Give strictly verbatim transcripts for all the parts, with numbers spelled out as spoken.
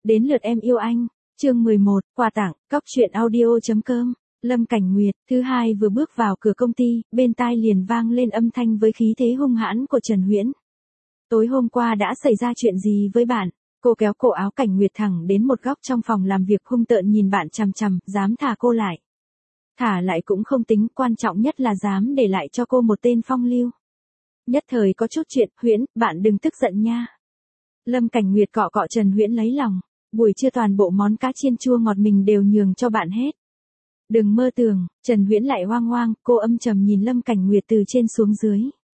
Đến lượt em yêu anh. Chương mười một, quà tặng, cóc truyện audio chấm com. Lâm Cảnh Nguyệt, thứ hai vừa bước vào cửa công ty, bên tai liền vang lên âm thanh với khí thế hung hãn của Trần Huyễn. Tối hôm qua đã xảy ra chuyện gì với bạn? Cô kéo cổ áo Cảnh Nguyệt thẳng đến một góc trong phòng làm việc hung tợn nhìn bạn chằm chằm, dám thả cô lại. Thả lại cũng không tính, quan trọng nhất là dám để lại cho cô một tên phong lưu. Nhất thời có chút chuyện, Huyễn, bạn đừng tức giận nha. Lâm Cảnh Nguyệt cọ cọ Trần Huyễn lấy lòng, buổi trưa toàn bộ món cá chiên chua ngọt mình đều nhường cho bạn hết. Đừng mơ tưởng, Trần Huyễn lại hoang hoang, cô âm trầm nhìn Lâm Cảnh Nguyệt từ trên xuống dưới.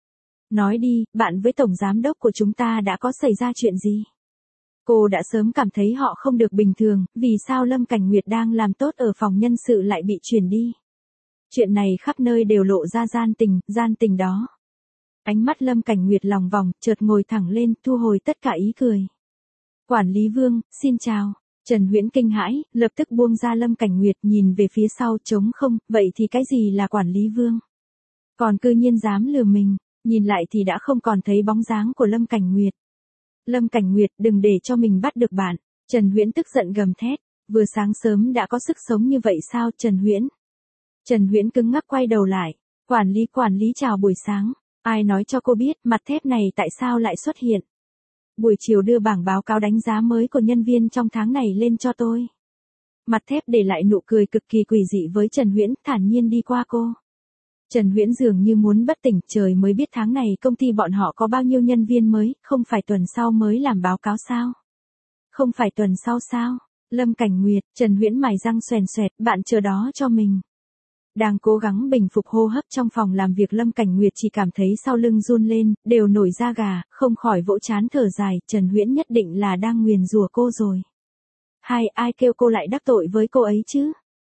Nói đi, bạn với tổng giám đốc của chúng ta đã có xảy ra chuyện gì? Cô đã sớm cảm thấy họ không được bình thường, vì sao Lâm Cảnh Nguyệt đang làm tốt ở phòng nhân sự lại bị chuyển đi? Chuyện này khắp nơi đều lộ ra gian tình, gian tình đó. Ánh mắt Lâm Cảnh Nguyệt lòng vòng, chợt ngồi thẳng lên, thu hồi tất cả ý cười. Quản lý Vương, xin chào. Trần Huyễn kinh hãi, lập tức buông ra Lâm Cảnh Nguyệt, nhìn về phía sau trống không, vậy thì cái gì là quản lý Vương? Còn cư nhiên dám lừa mình, nhìn lại thì đã không còn thấy bóng dáng của Lâm Cảnh Nguyệt. Lâm Cảnh Nguyệt, đừng để cho mình bắt được bạn. Trần Huyễn tức giận gầm thét, vừa sáng sớm đã có sức sống như vậy sao Trần Huyễn? Trần Huyễn cứng ngắc quay đầu lại, quản lý quản lý chào buổi sáng, ai nói cho cô biết mặt thép này tại sao lại xuất hiện? Buổi chiều đưa bảng báo cáo đánh giá mới của nhân viên trong tháng này lên cho tôi. Mặt thép để lại nụ cười cực kỳ quỷ dị với Trần Huyễn, thản nhiên đi qua cô. Trần Huyễn dường như muốn bất tỉnh, trời mới biết tháng này công ty bọn họ có bao nhiêu nhân viên mới, không phải tuần sau mới làm báo cáo sao? Không phải tuần sau sao? Lâm Cảnh Nguyệt, Trần Huyễn mài răng xoèn xoẹt, bạn chờ đó cho mình. Đang cố gắng bình phục hô hấp trong phòng làm việc, Lâm Cảnh Nguyệt chỉ cảm thấy sau lưng run lên, đều nổi da gà, không khỏi vỗ trán thở dài, Trần Huyễn nhất định là đang nguyền rủa cô rồi. Hai, ai kêu cô lại đắc tội với cô ấy chứ?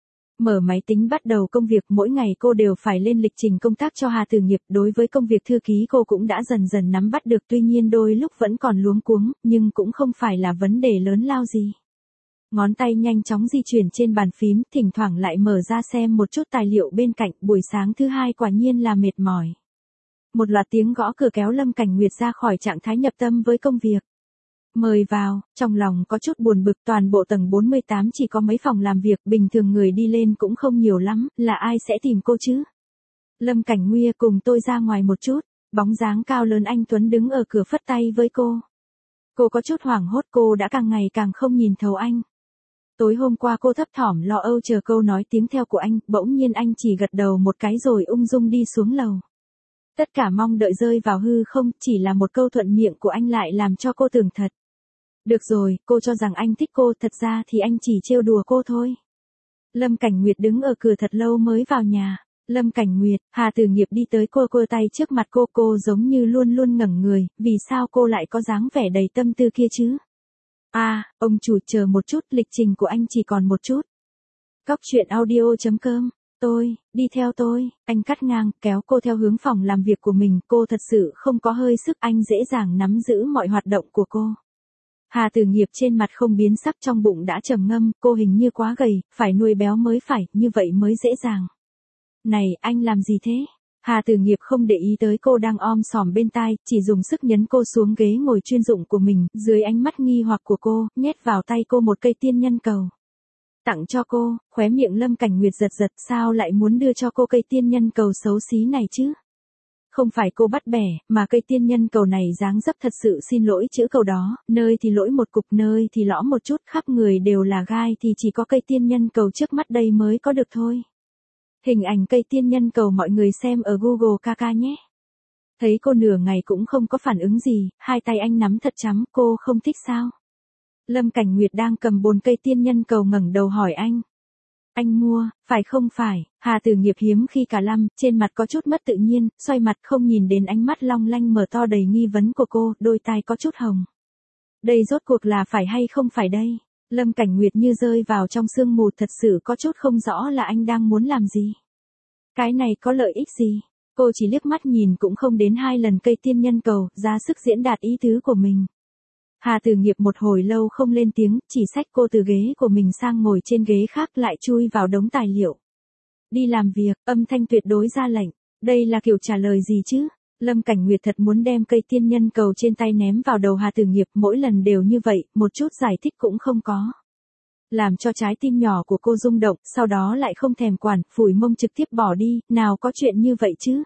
Mở máy tính bắt đầu công việc, mỗi ngày cô đều phải lên lịch trình công tác cho Hà Tử Nghiệp, đối với công việc thư ký cô cũng đã dần dần nắm bắt được, tuy nhiên đôi lúc vẫn còn luống cuống, nhưng cũng không phải là vấn đề lớn lao gì. Ngón tay nhanh chóng di chuyển trên bàn phím, thỉnh thoảng lại mở ra xem một chút tài liệu bên cạnh, buổi sáng thứ hai quả nhiên là mệt mỏi. Một loạt tiếng gõ cửa kéo Lâm Cảnh Nguyệt ra khỏi trạng thái nhập tâm với công việc. Mời vào, trong lòng có chút buồn bực, toàn bộ tầng bốn mươi tám chỉ có mấy phòng làm việc, bình thường người đi lên cũng không nhiều lắm, là ai sẽ tìm cô chứ? Lâm Cảnh Nguyệt, cùng tôi ra ngoài một chút, bóng dáng cao lớn anh Tuấn đứng ở cửa phất tay với cô. Cô có chút hoảng hốt, cô đã càng ngày càng không nhìn thấu anh. Tối hôm qua cô thấp thỏm lo âu chờ câu nói tiếng theo của anh, bỗng nhiên anh chỉ gật đầu một cái rồi ung dung đi xuống lầu. Tất cả mong đợi rơi vào hư không, chỉ là một câu thuận miệng của anh lại làm cho cô tưởng thật. Được rồi, cô cho rằng anh thích cô, thật ra thì anh chỉ trêu đùa cô thôi. Lâm Cảnh Nguyệt đứng ở cửa thật lâu mới vào nhà. Lâm Cảnh Nguyệt, Hà Tử Nghiệp đi tới cô cô tay trước mặt cô, cô giống như luôn luôn ngẩng người, vì sao cô lại có dáng vẻ đầy tâm tư kia chứ? À, ông chủ chờ một chút, lịch trình của anh chỉ còn một chút. Cóc truyện audio chấm com, tôi, đi theo tôi, anh cắt ngang, kéo cô theo hướng phòng làm việc của mình, cô thật sự không có hơi sức, anh dễ dàng nắm giữ mọi hoạt động của cô. Hà Tử Nghiệp trên mặt không biến sắc, trong bụng đã trầm ngâm, cô hình như quá gầy, phải nuôi béo mới phải, như vậy mới dễ dàng. Này, anh làm gì thế? Hà Tử Nghiệp không để ý tới cô đang om sòm bên tai, chỉ dùng sức nhấn cô xuống ghế ngồi chuyên dụng của mình, dưới ánh mắt nghi hoặc của cô, nhét vào tay cô một cây tiên nhân cầu. Tặng cho cô, khóe miệng Lâm Cảnh Nguyệt giật giật, sao lại muốn đưa cho cô cây tiên nhân cầu xấu xí này chứ? Không phải cô bắt bẻ, mà cây tiên nhân cầu này dáng dấp thật sự xin lỗi chữ cầu đó, nơi thì lỗi một cục, nơi thì lõm một chút, khắp người đều là gai thì chỉ có cây tiên nhân cầu trước mắt đây mới có được thôi. Hình ảnh cây tiên nhân cầu mọi người xem ở Google ca ca nhé. Thấy cô nửa ngày cũng không có phản ứng gì, hai tay anh nắm thật chắm, cô không thích sao? Lâm Cảnh Nguyệt đang cầm bồn cây tiên nhân cầu ngẩng đầu hỏi anh. Anh mua, phải không phải? Hà Tử Nghiệp hiếm khi cả lăm, trên mặt có chút mất tự nhiên, xoay mặt không nhìn đến ánh mắt long lanh mở to đầy nghi vấn của cô, đôi tai có chút hồng. Đây rốt cuộc là phải hay không phải đây? Lâm Cảnh Nguyệt như rơi vào trong sương mù, thật sự có chút không rõ là anh đang muốn làm gì. Cái này có lợi ích gì? Cô chỉ liếc mắt nhìn cũng không đến hai lần cây tiên nhân cầu, ra sức diễn đạt ý tứ của mình. Hà Tử Nghiệp một hồi lâu không lên tiếng, chỉ xách cô từ ghế của mình sang ngồi trên ghế khác, lại chui vào đống tài liệu. Đi làm việc, âm thanh tuyệt đối ra lệnh. Đây là kiểu trả lời gì chứ? Lâm Cảnh Nguyệt thật muốn đem cây tiên nhân cầu trên tay ném vào đầu Hà Tử Nghiệp, mỗi lần đều như vậy, một chút giải thích cũng không có. Làm cho trái tim nhỏ của cô rung động, sau đó lại không thèm quản, phủi mông trực tiếp bỏ đi, nào có chuyện như vậy chứ.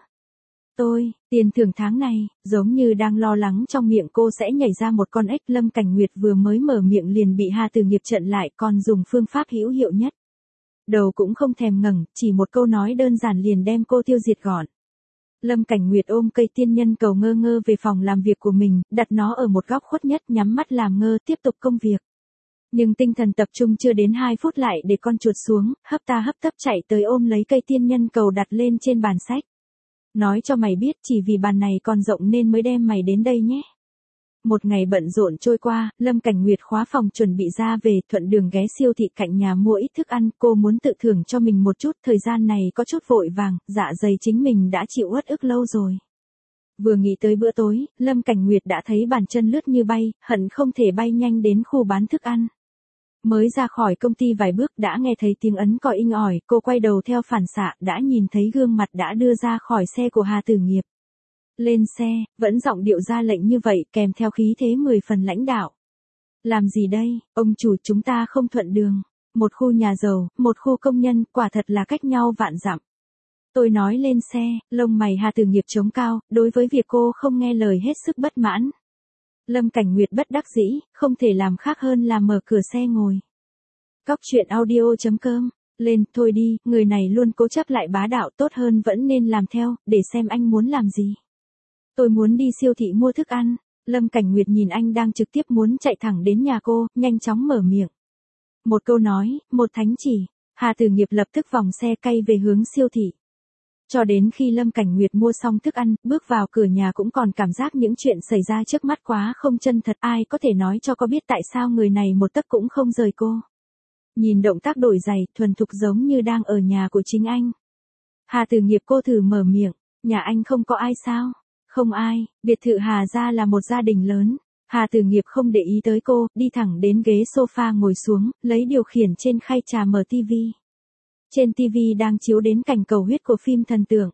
Tôi, tiền thưởng tháng này, giống như đang lo lắng trong miệng cô sẽ nhảy ra một con ếch. Lâm Cảnh Nguyệt vừa mới mở miệng liền bị Hà Tử Nghiệp chặn lại, còn dùng phương pháp hữu hiệu nhất. Đầu cũng không thèm ngẩng, chỉ một câu nói đơn giản liền đem cô tiêu diệt gọn. Lâm Cảnh Nguyệt ôm cây tiên nhân cầu ngơ ngơ về phòng làm việc của mình, đặt nó ở một góc khuất nhất, nhắm mắt làm ngơ tiếp tục công việc. Nhưng tinh thần tập trung chưa đến hai phút lại để con chuột xuống, hấp ta hấp tấp chạy tới ôm lấy cây tiên nhân cầu đặt lên trên bàn sách. Nói cho mày biết chỉ vì bàn này còn rộng nên mới đem mày đến đây nhé. Một ngày bận rộn trôi qua, Lâm Cảnh Nguyệt khóa phòng chuẩn bị ra về, thuận đường ghé siêu thị cạnh nhà mua ít thức ăn, cô muốn tự thưởng cho mình một chút, thời gian này có chút vội vàng, dạ dày chính mình đã chịu uất ức lâu rồi. Vừa nghĩ tới bữa tối, Lâm Cảnh Nguyệt đã thấy bàn chân lướt như bay, hận không thể bay nhanh đến khu bán thức ăn. Mới ra khỏi công ty vài bước đã nghe thấy tiếng ấn còi inh ỏi, cô quay đầu theo phản xạ đã nhìn thấy gương mặt đã đưa ra khỏi xe của Hà Tử Nghiệp. Lên xe, vẫn giọng điệu ra lệnh như vậy kèm theo khí thế mười phần lãnh đạo. Làm gì đây, ông chủ, chúng ta không thuận đường. Một khu nhà giàu, một khu công nhân, quả thật là cách nhau vạn dặm. Tôi nói lên xe, lông mày Hà Tử Nghiệp trống cao, đối với việc cô không nghe lời hết sức bất mãn. Lâm Cảnh Nguyệt bất đắc dĩ, không thể làm khác hơn là mở cửa xe ngồi. Cóc truyện audio chấm com, lên, thôi đi, người này luôn cố chấp lại bá đạo, tốt hơn vẫn nên làm theo, để xem anh muốn làm gì. Tôi muốn đi siêu thị mua thức ăn. Lâm Cảnh Nguyệt nhìn anh đang trực tiếp muốn chạy thẳng đến nhà cô, nhanh chóng mở miệng. Một câu nói, một thánh chỉ, Hà Tử Nghiệp lập tức vòng xe cay về hướng siêu thị. Cho đến khi Lâm Cảnh Nguyệt mua xong thức ăn, bước vào cửa nhà cũng còn cảm giác những chuyện xảy ra trước mắt quá không chân thật, ai có thể nói cho cô biết tại sao người này một tấc cũng không rời cô. Nhìn động tác đổi giày, thuần thục giống như đang ở nhà của chính anh. Hà Tử Nghiệp, cô thử mở miệng, nhà anh không có ai sao? Không ai, biệt thự Hà gia là một gia đình lớn. Hà Tử Nghiệp không để ý tới cô, đi thẳng đến ghế sofa ngồi xuống, lấy điều khiển trên khay trà mở tivi. Trên tivi đang chiếu đến cảnh cầu huyết của phim thần tượng.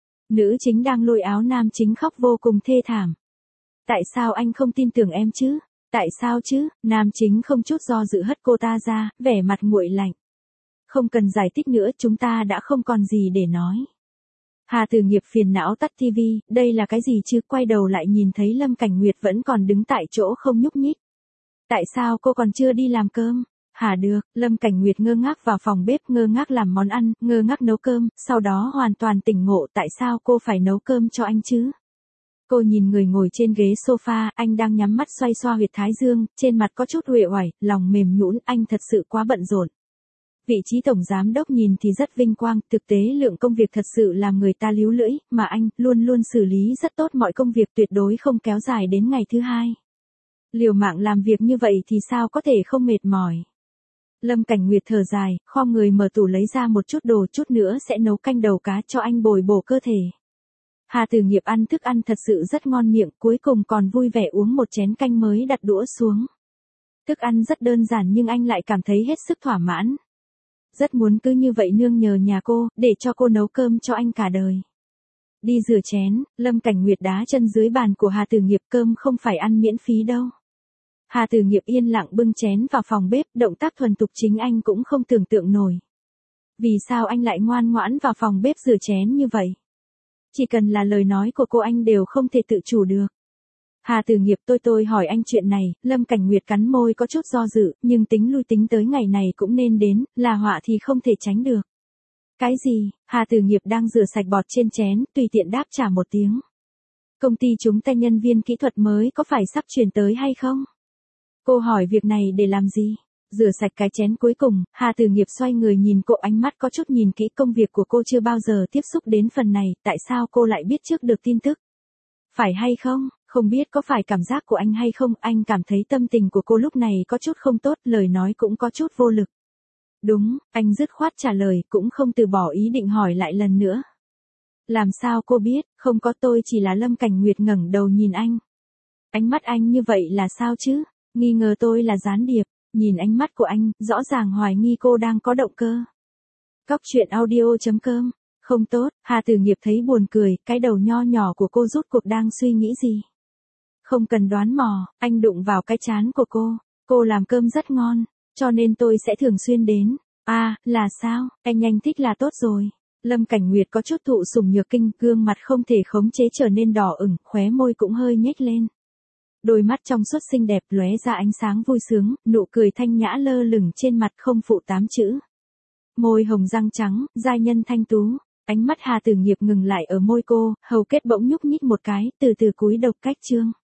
Nữ chính đang lôi áo nam chính khóc vô cùng thê thảm. Tại sao anh không tin tưởng em chứ? Tại sao chứ? Nam chính không chút do dự hất cô ta ra, vẻ mặt nguội lạnh. Không cần giải thích nữa, chúng ta đã không còn gì để nói. Hà Tử Nghiệp phiền não tắt tivi, đây là cái gì chứ? Quay đầu lại nhìn thấy Lâm Cảnh Nguyệt vẫn còn đứng tại chỗ không nhúc nhích. Tại sao cô còn chưa đi làm cơm? Hả được, Lâm Cảnh Nguyệt ngơ ngác vào phòng bếp, ngơ ngác làm món ăn, ngơ ngác nấu cơm, sau đó hoàn toàn tỉnh ngộ, tại sao cô phải nấu cơm cho anh chứ? Cô nhìn người ngồi trên ghế sofa, anh đang nhắm mắt xoay xoa huyệt thái dương, trên mặt có chút uể oải, lòng mềm nhũn, anh thật sự quá bận rộn. Vị trí tổng giám đốc nhìn thì rất vinh quang, thực tế lượng công việc thật sự làm người ta líu lưỡi, mà anh luôn luôn xử lý rất tốt mọi công việc, tuyệt đối không kéo dài đến ngày thứ hai. Liều mạng làm việc như vậy thì sao có thể không mệt mỏi. Lâm Cảnh Nguyệt thở dài, khom người mở tủ lấy ra một chút đồ, chút nữa sẽ nấu canh đầu cá cho anh bồi bổ cơ thể. Hà Tử Nghiệp ăn thức ăn thật sự rất ngon miệng, cuối cùng còn vui vẻ uống một chén canh mới đặt đũa xuống. Thức ăn rất đơn giản nhưng anh lại cảm thấy hết sức thỏa mãn. Rất muốn cứ như vậy nương nhờ nhà cô, để cho cô nấu cơm cho anh cả đời. Đi rửa chén, Lâm Cảnh Nguyệt đá chân dưới bàn của Hà Tử Nghiệp, cơm không phải ăn miễn phí đâu. Hà Tử Nghiệp yên lặng bưng chén vào phòng bếp, động tác thuần thục chính anh cũng không tưởng tượng nổi. Vì sao anh lại ngoan ngoãn vào phòng bếp rửa chén như vậy? Chỉ cần là lời nói của cô anh đều không thể tự chủ được. Hà Tử Nghiệp, tôi tôi hỏi anh chuyện này. Lâm Cảnh Nguyệt cắn môi có chút do dự, nhưng tính lui tính tới ngày này cũng nên đến, là họa thì không thể tránh được. Cái gì? Hà Tử Nghiệp đang rửa sạch bọt trên chén, tùy tiện đáp trả một tiếng. Công ty chúng ta nhân viên kỹ thuật mới có phải sắp chuyển tới hay không? Cô hỏi việc này để làm gì? Rửa sạch cái chén cuối cùng, Hà Tử Nghiệp xoay người nhìn cô, ánh mắt có chút nhìn kỹ, công việc của cô chưa bao giờ tiếp xúc đến phần này, tại sao cô lại biết trước được tin tức? Phải hay không? Không biết có phải cảm giác của anh hay không, anh cảm thấy tâm tình của cô lúc này có chút không tốt, lời nói cũng có chút vô lực. Đúng, anh dứt khoát trả lời, cũng không từ bỏ ý định hỏi lại lần nữa. Làm sao cô biết? Không có, tôi chỉ là Lâm Cảnh Nguyệt ngẩng đầu nhìn anh. Ánh mắt anh như vậy là sao chứ? Nghi ngờ tôi là gián điệp. Nhìn ánh mắt của anh, rõ ràng hoài nghi cô đang có động cơ. Cóc truyện audio chấm com Không tốt, Hà Tử Nghiệp thấy buồn cười, cái đầu nho nhỏ của cô rút cuộc đang suy nghĩ gì. Không cần đoán mò, anh đụng vào cái trán của cô. Cô làm cơm rất ngon, cho nên tôi sẽ thường xuyên đến. À, là sao, anh nhanh thích là tốt rồi. Lâm Cảnh Nguyệt có chút thụ sủng nhược kinh, gương mặt không thể khống chế trở nên đỏ ửng, khóe môi cũng hơi nhếch lên. Đôi mắt trong suốt xinh đẹp lóe ra ánh sáng vui sướng, nụ cười thanh nhã lơ lửng trên mặt không phụ tám chữ. Môi hồng răng trắng, giai nhân thanh tú. Ánh mắt Hà Tử Nghiệp ngừng lại ở môi cô, hầu kết bỗng nhúc nhích một cái, từ từ cúi đầu cách chương.